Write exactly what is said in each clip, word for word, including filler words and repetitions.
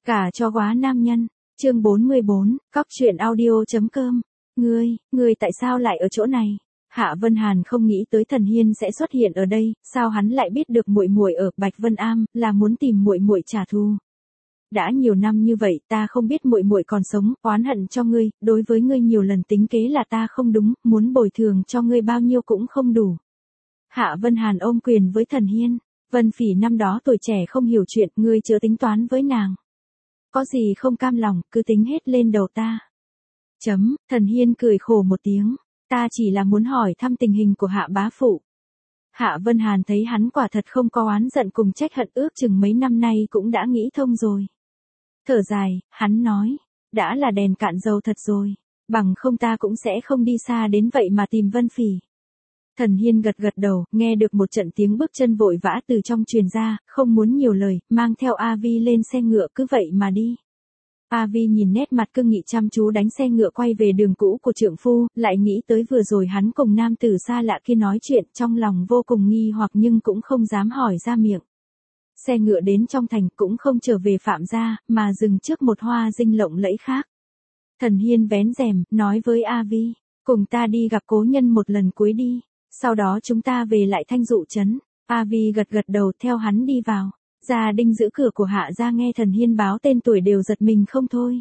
Cả cho quá nam nhân, chương bốn mươi bốn, cóc truyện audio.com. Ngươi, ngươi tại sao lại ở chỗ này? Hạ Vân Hàn không nghĩ tới Thần Hiên sẽ xuất hiện ở đây, sao hắn lại biết được muội muội ở Bạch Vân Am, là muốn tìm muội muội trả thù. Đã nhiều năm như vậy, ta không biết muội muội còn sống, oán hận cho ngươi, đối với ngươi nhiều lần tính kế là ta không đúng, muốn bồi thường cho ngươi bao nhiêu cũng không đủ. Hạ Vân Hàn ôm quyền với Thần Hiên, Vân Phỉ năm đó tuổi trẻ không hiểu chuyện, ngươi chưa tính toán với nàng. Có gì không cam lòng, cứ tính hết lên đầu ta. Chấm, Thần Hiên cười khổ một tiếng, ta chỉ là muốn hỏi thăm tình hình của Hạ bá phụ. Hạ Vân Hàn thấy hắn quả thật không có oán giận cùng trách hận, ước chừng mấy năm nay cũng đã nghĩ thông rồi. Thở dài, hắn nói, đã là đèn cạn dầu thật rồi, bằng không ta cũng sẽ không đi xa đến vậy mà tìm Vân Phỉ. Thần Hiên gật gật đầu, nghe được một trận tiếng bước chân vội vã từ trong truyền ra, không muốn nhiều lời, mang theo A Vi lên xe ngựa cứ vậy mà đi. A Vi nhìn nét mặt cương nghị chăm chú đánh xe ngựa quay về đường cũ của trượng phu, lại nghĩ tới vừa rồi hắn cùng nam tử xa lạ kia nói chuyện, trong lòng vô cùng nghi hoặc nhưng cũng không dám hỏi ra miệng. Xe ngựa đến trong thành cũng không trở về Phạm gia, mà dừng trước một hoa dinh lộng lẫy khác. Thần Hiên vén rèm, nói với A Vi, cùng ta đi gặp cố nhân một lần cuối đi, sau đó chúng ta về lại Thanh Dụ trấn. A Vi gật gật đầu theo hắn đi vào. Gia đình giữ cửa của Hạ gia nghe Thần Hiên báo tên tuổi đều giật mình không thôi.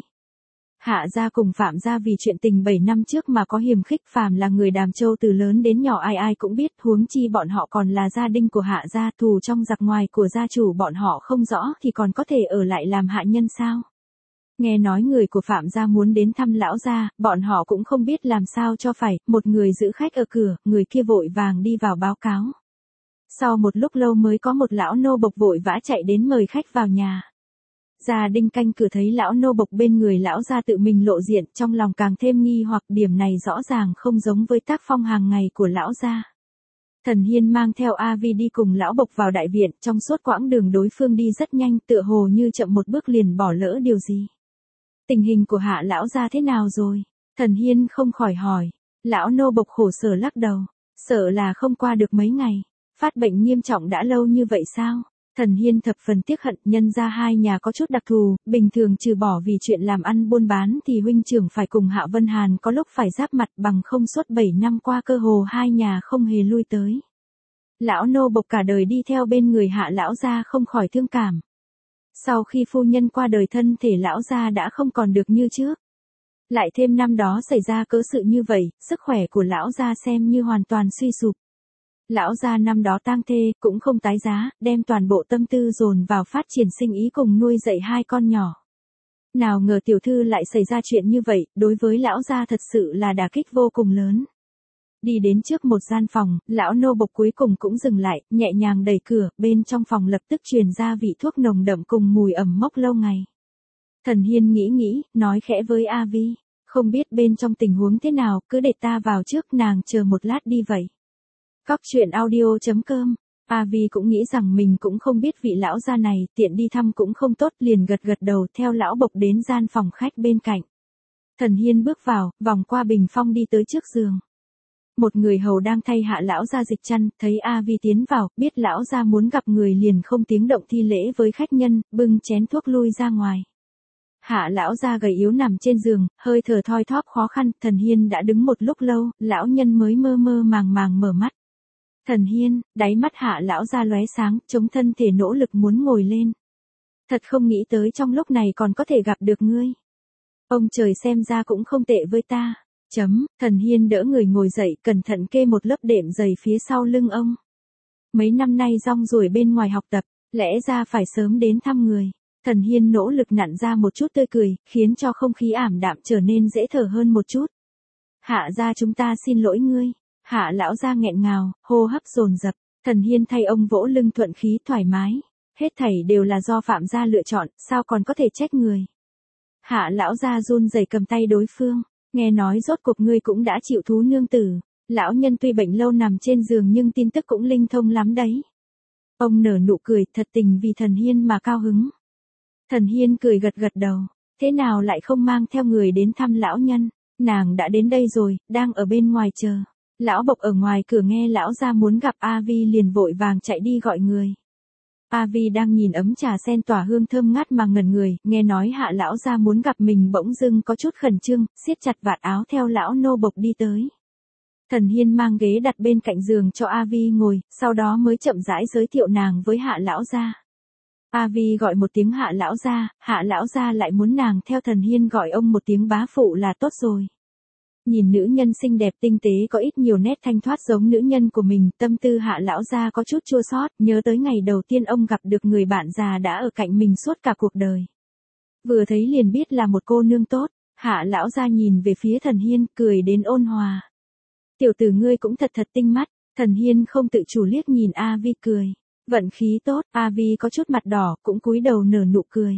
Hạ gia cùng Phạm gia vì chuyện tình bảy năm trước mà có hiềm khích, phàm là người Đàm Châu từ lớn đến nhỏ ai ai cũng biết, huống chi bọn họ còn là gia đình của Hạ gia, thù trong giặc ngoài của gia chủ bọn họ không rõ thì còn có thể ở lại làm hạ nhân sao? Nghe nói người của Phạm gia muốn đến thăm lão gia, bọn họ cũng không biết làm sao cho phải, một người giữ khách ở cửa, người kia vội vàng đi vào báo cáo. Sau một lúc lâu mới có một lão nô bộc vội vã chạy đến mời khách vào nhà. Gia đình canh cửa thấy lão nô bộc bên người lão gia tự mình lộ diện, trong lòng càng thêm nghi hoặc, điểm này rõ ràng không giống với tác phong hàng ngày của lão gia. Thần Hiên mang theo A Vi đi cùng lão bộc vào đại viện, trong suốt quãng đường đối phương đi rất nhanh, tựa hồ như chậm một bước liền bỏ lỡ điều gì. Tình hình của Hạ lão gia thế nào rồi? Thần Hiên không khỏi hỏi. Lão nô bộc khổ sở lắc đầu, sợ là không qua được mấy ngày. Phát bệnh nghiêm trọng đã lâu như vậy sao? Thần Hiên thập phần tiếc hận, nhân ra hai nhà có chút đặc thù, bình thường trừ bỏ vì chuyện làm ăn buôn bán thì huynh trưởng phải cùng Hạ Vân Hàn có lúc phải giáp mặt, bằng không suốt bảy năm qua cơ hồ hai nhà không hề lui tới. Lão nô bộc cả đời đi theo bên người Hạ lão gia không khỏi thương cảm. Sau khi phu nhân qua đời thân thể lão gia đã không còn được như trước. Lại thêm năm đó xảy ra cớ sự như vậy, sức khỏe của lão gia xem như hoàn toàn suy sụp. Lão gia năm đó tang thê, cũng không tái giá, đem toàn bộ tâm tư dồn vào phát triển sinh ý cùng nuôi dạy hai con nhỏ. Nào ngờ tiểu thư lại xảy ra chuyện như vậy, đối với lão gia thật sự là đả kích vô cùng lớn. Đi đến trước một gian phòng, lão nô bộc cuối cùng cũng dừng lại, nhẹ nhàng đẩy cửa, bên trong phòng lập tức truyền ra vị thuốc nồng đậm cùng mùi ẩm mốc lâu ngày. Thần Hiên nghĩ nghĩ, nói khẽ với A Vi, không biết bên trong tình huống thế nào, cứ để ta vào trước, nàng chờ một lát đi vậy. Cóc truyện audio.com. A Vi cũng nghĩ rằng mình cũng không biết vị lão gia này, tiện đi thăm cũng không tốt, liền gật gật đầu theo lão bộc đến gian phòng khách bên cạnh. Thần Hiên bước vào, vòng qua bình phong đi tới trước giường. Một người hầu đang thay Hạ lão gia dịch chăn, thấy A Vi tiến vào, biết lão gia muốn gặp người liền không tiếng động thi lễ với khách nhân, bưng chén thuốc lui ra ngoài. Hạ lão gia gầy yếu nằm trên giường, hơi thở thoi thóp khó khăn, Thần Hiên đã đứng một lúc lâu, lão nhân mới mơ mơ màng màng mở mắt. Thần Hiên, đáy mắt Hạ lão gia lóe sáng, chống thân thể nỗ lực muốn ngồi lên. Thật không nghĩ tới trong lúc này còn có thể gặp được ngươi. Ông trời xem ra cũng không tệ với ta. Chấm, Thần Hiên đỡ người ngồi dậy, cẩn thận kê một lớp đệm dày phía sau lưng ông. Mấy năm nay rong ruổi bên ngoài học tập, lẽ ra phải sớm đến thăm người. Thần Hiên nỗ lực nặn ra một chút tươi cười, khiến cho không khí ảm đạm trở nên dễ thở hơn một chút. Hạ gia chúng ta xin lỗi ngươi. Hạ lão gia nghẹn ngào, hô hấp dồn dập. Thần Hiên thay ông vỗ lưng thuận khí thoải mái. Hết thảy đều là do Phạm gia lựa chọn, sao còn có thể trách người. Hạ lão gia run rẩy cầm tay đối phương. Nghe nói rốt cuộc ngươi cũng đã chịu thú nương tử. Lão nhân tuy bệnh lâu nằm trên giường nhưng tin tức cũng linh thông lắm đấy. Ông nở nụ cười, thật tình vì Thần Hiên mà cao hứng. Thần Hiên cười gật gật đầu. Thế nào lại không mang theo người đến thăm lão nhân? Nàng đã đến đây rồi, đang ở bên ngoài chờ. Lão bộc ở ngoài cửa nghe lão gia muốn gặp A Vi liền vội vàng chạy đi gọi người. A Vi đang nhìn ấm trà sen tỏa hương thơm ngát mà ngẩn người, nghe nói Hạ lão gia muốn gặp mình bỗng dưng có chút khẩn trương, siết chặt vạt áo theo lão nô bộc đi tới. Thần Hiên mang ghế đặt bên cạnh giường cho A Vi ngồi, sau đó mới chậm rãi giới thiệu nàng với Hạ lão gia. A Vi gọi một tiếng Hạ lão gia, Hạ lão gia lại muốn nàng theo Thần Hiên gọi ông một tiếng bá phụ là tốt rồi. Nhìn nữ nhân xinh đẹp tinh tế có ít nhiều nét thanh thoát giống nữ nhân của mình, tâm tư Hạ lão gia có chút chua xót, nhớ tới ngày đầu tiên ông gặp được người bạn già đã ở cạnh mình suốt cả cuộc đời. Vừa thấy liền biết là một cô nương tốt, Hạ lão gia nhìn về phía Thần Hiên, cười đến ôn hòa. Tiểu tử ngươi cũng thật thật tinh mắt, Thần Hiên không tự chủ liếc nhìn A Vi cười. Vận khí tốt, A Vi có chút mặt đỏ, cũng cúi đầu nở nụ cười.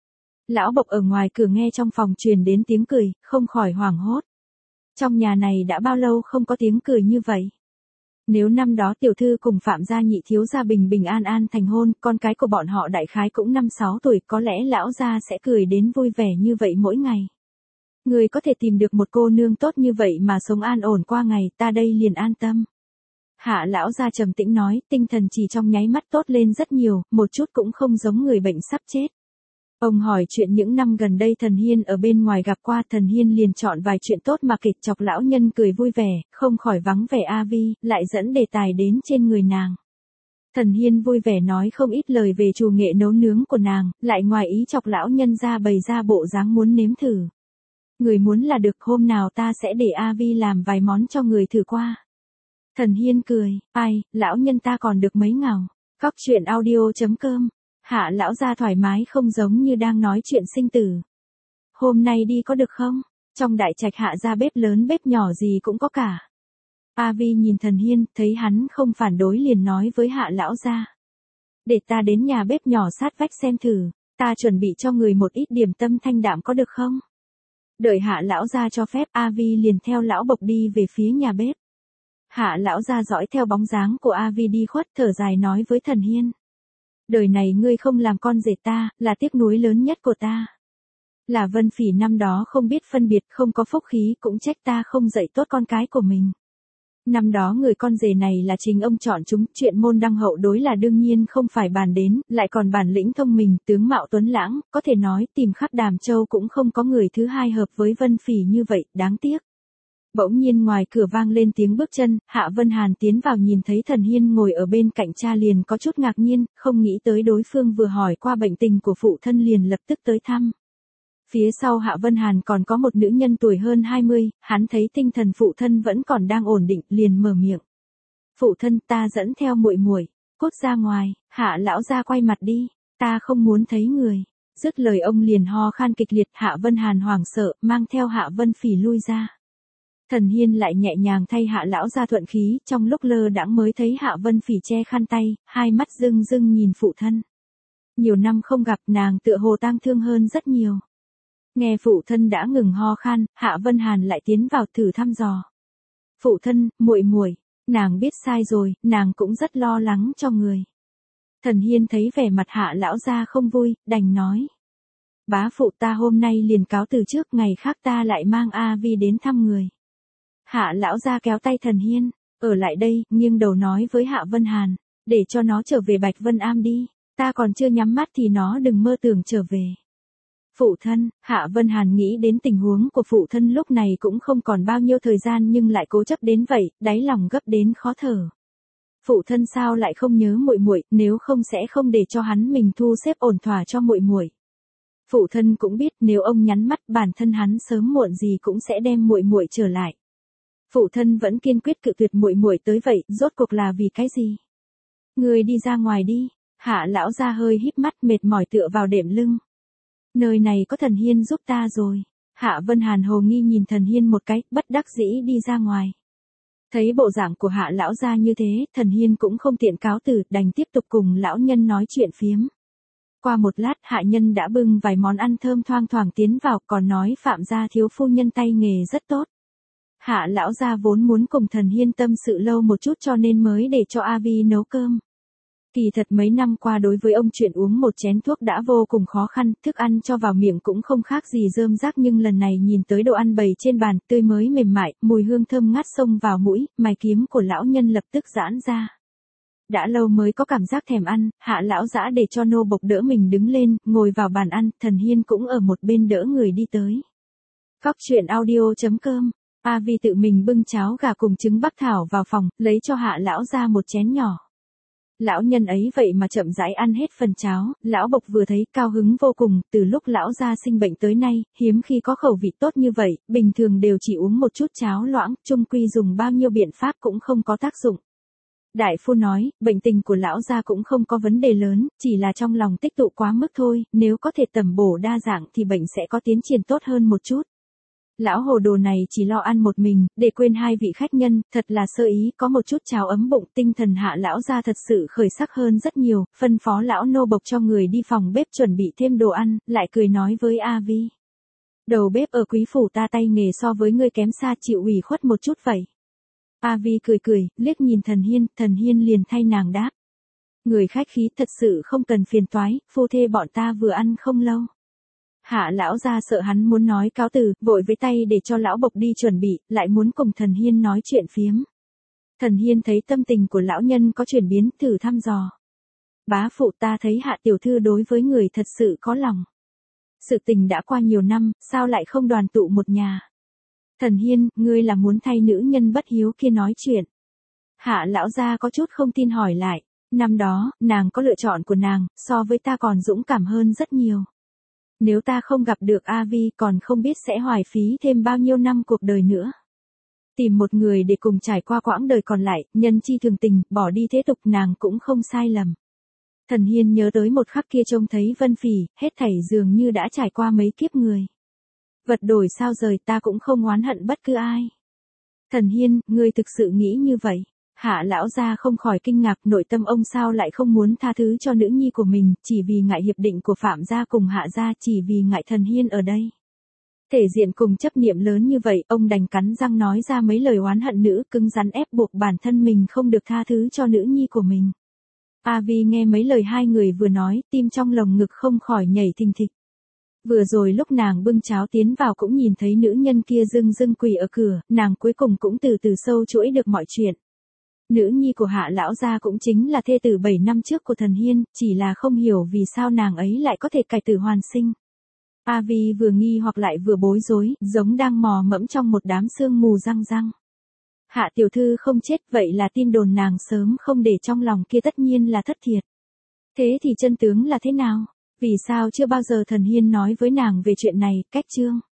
Lão bộc ở ngoài cửa nghe trong phòng truyền đến tiếng cười, không khỏi hoảng hốt. Trong nhà này đã bao lâu không có tiếng cười như vậy? Nếu năm đó tiểu thư cùng Phạm gia nhị thiếu gia bình bình an an thành hôn, con cái của bọn họ đại khái cũng năm sáu tuổi, có lẽ lão gia sẽ cười đến vui vẻ như vậy mỗi ngày. Người có thể tìm được một cô nương tốt như vậy mà sống an ổn qua ngày, ta đây liền an tâm. Hạ lão gia trầm tĩnh nói, tinh thần chỉ trong nháy mắt tốt lên rất nhiều, một chút cũng không giống người bệnh sắp chết. Ông hỏi chuyện những năm gần đây Thần Hiên ở bên ngoài gặp qua, Thần Hiên liền chọn vài chuyện tốt mà kịch chọc lão nhân cười vui vẻ, không khỏi vắng vẻ A Vi, lại dẫn đề tài đến trên người nàng. Thần Hiên vui vẻ nói không ít lời về chủ nghệ nấu nướng của nàng, lại ngoài ý chọc lão nhân ra bày ra bộ dáng muốn nếm thử. Người muốn là được, hôm nào ta sẽ để A Vi làm vài món cho người thử qua. Thần Hiên cười, ai, lão nhân ta còn được mấy ngào. Cóc truyện audio chấm com. Hạ lão gia thoải mái không giống như đang nói chuyện sinh tử. Hôm nay đi có được không? Trong đại trạch Hạ gia bếp lớn bếp nhỏ gì cũng có cả. A Vi nhìn Thần Hiên, thấy hắn không phản đối liền nói với Hạ lão gia. Để ta đến nhà bếp nhỏ sát vách xem thử, ta chuẩn bị cho người một ít điểm tâm thanh đạm có được không? Đợi Hạ lão gia cho phép, A Vi liền theo lão bộc đi về phía nhà bếp. Hạ lão gia dõi theo bóng dáng của A Vi đi khuất, thở dài nói với Thần Hiên. Đời này ngươi không làm con rể ta, là tiếc nuối lớn nhất của ta. Là Vân Phỉ năm đó không biết phân biệt, không có phúc khí, cũng trách ta không dạy tốt con cái của mình. Năm đó người con rể này là chính ông chọn chúng, chuyện môn đăng hậu đối là đương nhiên không phải bàn đến, lại còn bản lĩnh thông minh, tướng mạo tuấn lãng, có thể nói tìm khắp Đàm Châu cũng không có người thứ hai hợp với Vân Phỉ như vậy, đáng tiếc. Bỗng nhiên ngoài cửa vang lên tiếng bước chân, Hạ Vân Hàn tiến vào nhìn thấy Thần Hiên ngồi ở bên cạnh cha liền có chút ngạc nhiên, không nghĩ tới đối phương vừa hỏi qua bệnh tình của phụ thân liền lập tức tới thăm. Phía sau Hạ Vân Hàn còn có một nữ nhân tuổi hơn hai mươi, hắn thấy tinh thần phụ thân vẫn còn đang ổn định, liền mở miệng. Phụ thân, ta dẫn theo muội muội, cút ra ngoài. Hạ lão gia quay mặt đi, ta không muốn thấy người. Dứt lời ông liền ho khan kịch liệt, Hạ Vân Hàn hoảng sợ, mang theo Hạ Vân Phỉ lui ra. Thần Hiên lại nhẹ nhàng thay Hạ lão gia thuận khí, trong lúc lơ đãng mới thấy Hạ Vân Phỉ che khăn tay, hai mắt rưng rưng nhìn phụ thân. Nhiều năm không gặp, nàng tựa hồ tang thương hơn rất nhiều. Nghe phụ thân đã ngừng ho khan, Hạ Vân Hàn lại tiến vào thử thăm dò. Phụ thân, muội muội, nàng biết sai rồi, nàng cũng rất lo lắng cho người. Thần Hiên thấy vẻ mặt Hạ lão gia không vui, đành nói. Bá phụ, ta hôm nay liền cáo từ trước, ngày khác ta lại mang A Vi đến thăm người. Hạ lão gia kéo tay Thần Hiên, ở lại đây, nghiêng đầu nói với Hạ Vân Hàn, để cho nó trở về Bạch Vân Am đi, ta còn chưa nhắm mắt thì nó đừng mơ tưởng trở về. Phụ thân, Hạ Vân Hàn nghĩ đến tình huống của phụ thân lúc này cũng không còn bao nhiêu thời gian nhưng lại cố chấp đến vậy, đáy lòng gấp đến khó thở. Phụ thân sao lại không nhớ muội muội, nếu không sẽ không để cho hắn mình thu xếp ổn thỏa cho muội muội. Phụ thân cũng biết nếu ông nhắm mắt bản thân hắn sớm muộn gì cũng sẽ đem muội muội trở lại. Phụ thân vẫn kiên quyết cự tuyệt muội muội tới vậy, rốt cuộc là vì cái gì? Người đi ra ngoài đi. Hạ lão gia hơi híp mắt mệt mỏi tựa vào đệm lưng. Nơi này có Thần Hiên giúp ta rồi. Hạ Vân Hàn hồ nghi nhìn Thần Hiên một cái, bất đắc dĩ đi ra ngoài. Thấy bộ dạng của Hạ lão gia như thế, Thần Hiên cũng không tiện cáo từ, đành tiếp tục cùng lão nhân nói chuyện phiếm. Qua một lát, hạ nhân đã bưng vài món ăn thơm thoang thoảng tiến vào, còn nói Phạm gia thiếu phu nhân tay nghề rất tốt. Hạ lão gia vốn muốn cùng Thần Hiên tâm sự lâu một chút cho nên mới để cho A Vi nấu cơm. Kỳ thật mấy năm qua đối với ông chuyện uống một chén thuốc đã vô cùng khó khăn, thức ăn cho vào miệng cũng không khác gì rơm rác nhưng lần này nhìn tới đồ ăn bày trên bàn, tươi mới mềm mại, mùi hương thơm ngát xông vào mũi, mày kiếm của lão nhân lập tức giãn ra. Đã lâu mới có cảm giác thèm ăn, Hạ lão dã để cho nô bộc đỡ mình đứng lên, ngồi vào bàn ăn, Thần Hiên cũng ở một bên đỡ người đi tới. Cóc truyện audio chấm com. A Vi tự mình bưng cháo gà cùng trứng bắc thảo vào phòng, lấy cho Hạ lão ra một chén nhỏ. Lão nhân ấy vậy mà chậm rãi ăn hết phần cháo, lão bộc vừa thấy cao hứng vô cùng, từ lúc lão gia sinh bệnh tới nay, hiếm khi có khẩu vị tốt như vậy, bình thường đều chỉ uống một chút cháo loãng, chung quy dùng bao nhiêu biện pháp cũng không có tác dụng. Đại phu nói, bệnh tình của lão gia cũng không có vấn đề lớn, chỉ là trong lòng tích tụ quá mức thôi, nếu có thể tầm bổ đa dạng thì bệnh sẽ có tiến triển tốt hơn một chút. Lão hồ đồ này chỉ lo ăn một mình, để quên hai vị khách nhân, thật là sơ ý, có một chút cháo ấm bụng, tinh thần Hạ lão gia thật sự khởi sắc hơn rất nhiều, phân phó lão nô bộc cho người đi phòng bếp chuẩn bị thêm đồ ăn, lại cười nói với A Vi. Đầu bếp ở quý phủ ta tay nghề so với ngươi kém xa, chịu ủy khuất một chút vậy. A Vi cười cười, liếc nhìn Thần Hiên, Thần Hiên liền thay nàng đáp. Người khách khí thật sự không cần phiền toái, phu thê bọn ta vừa ăn không lâu. Hạ lão gia sợ hắn muốn nói cáo từ, vội với tay để cho lão bộc đi chuẩn bị, lại muốn cùng Thần Hiên nói chuyện phiếm. Thần Hiên thấy tâm tình của lão nhân có chuyển biến, thử thăm dò. Bá phụ, ta thấy Hạ tiểu thư đối với người thật sự có lòng. Sự tình đã qua nhiều năm, sao lại không đoàn tụ một nhà? Thần Hiên, ngươi là muốn thay nữ nhân bất hiếu kia nói chuyện. Hạ lão gia có chút không tin hỏi lại. Năm đó, nàng có lựa chọn của nàng, so với ta còn dũng cảm hơn rất nhiều. Nếu ta không gặp được A Vi còn không biết sẽ hoài phí thêm bao nhiêu năm cuộc đời nữa. Tìm một người để cùng trải qua quãng đời còn lại, nhân chi thường tình, bỏ đi thế tục, nàng cũng không sai lầm. Thần Hiên nhớ tới một khắc kia trông thấy Vân Phỉ, hết thảy dường như đã trải qua mấy kiếp người. Vật đổi sao rời, ta cũng không oán hận bất cứ ai. Thần Hiên, ngươi thực sự nghĩ như vậy? Hạ lão gia không khỏi kinh ngạc, nội tâm ông sao lại không muốn tha thứ cho nữ nhi của mình, chỉ vì ngại hiệp định của Phạm gia cùng Hạ gia, chỉ vì ngại Thần Hiên ở đây. Thể diện cùng chấp niệm lớn như vậy, ông đành cắn răng nói ra mấy lời oán hận nữ, cứng rắn ép buộc bản thân mình không được tha thứ cho nữ nhi của mình. A Vi nghe mấy lời hai người vừa nói, tim trong lồng ngực không khỏi nhảy thình thịch. Vừa rồi lúc nàng bưng cháo tiến vào cũng nhìn thấy nữ nhân kia dưng dưng quỳ ở cửa, nàng cuối cùng cũng từ từ sâu chuỗi được mọi chuyện. Nữ nhi của Hạ lão gia cũng chính là thê tử bảy năm trước của Thần Hiên, chỉ là không hiểu vì sao nàng ấy lại có thể cải tử hoàn sinh. A Vi vừa nghi hoặc lại vừa bối rối, giống đang mò mẫm trong một đám sương mù răng răng. Hạ tiểu thư không chết, vậy là tin đồn nàng sớm không để trong lòng kia tất nhiên là thất thiệt. Thế thì chân tướng là thế nào? Vì sao chưa bao giờ Thần Hiên nói với nàng về chuyện này? Cách chương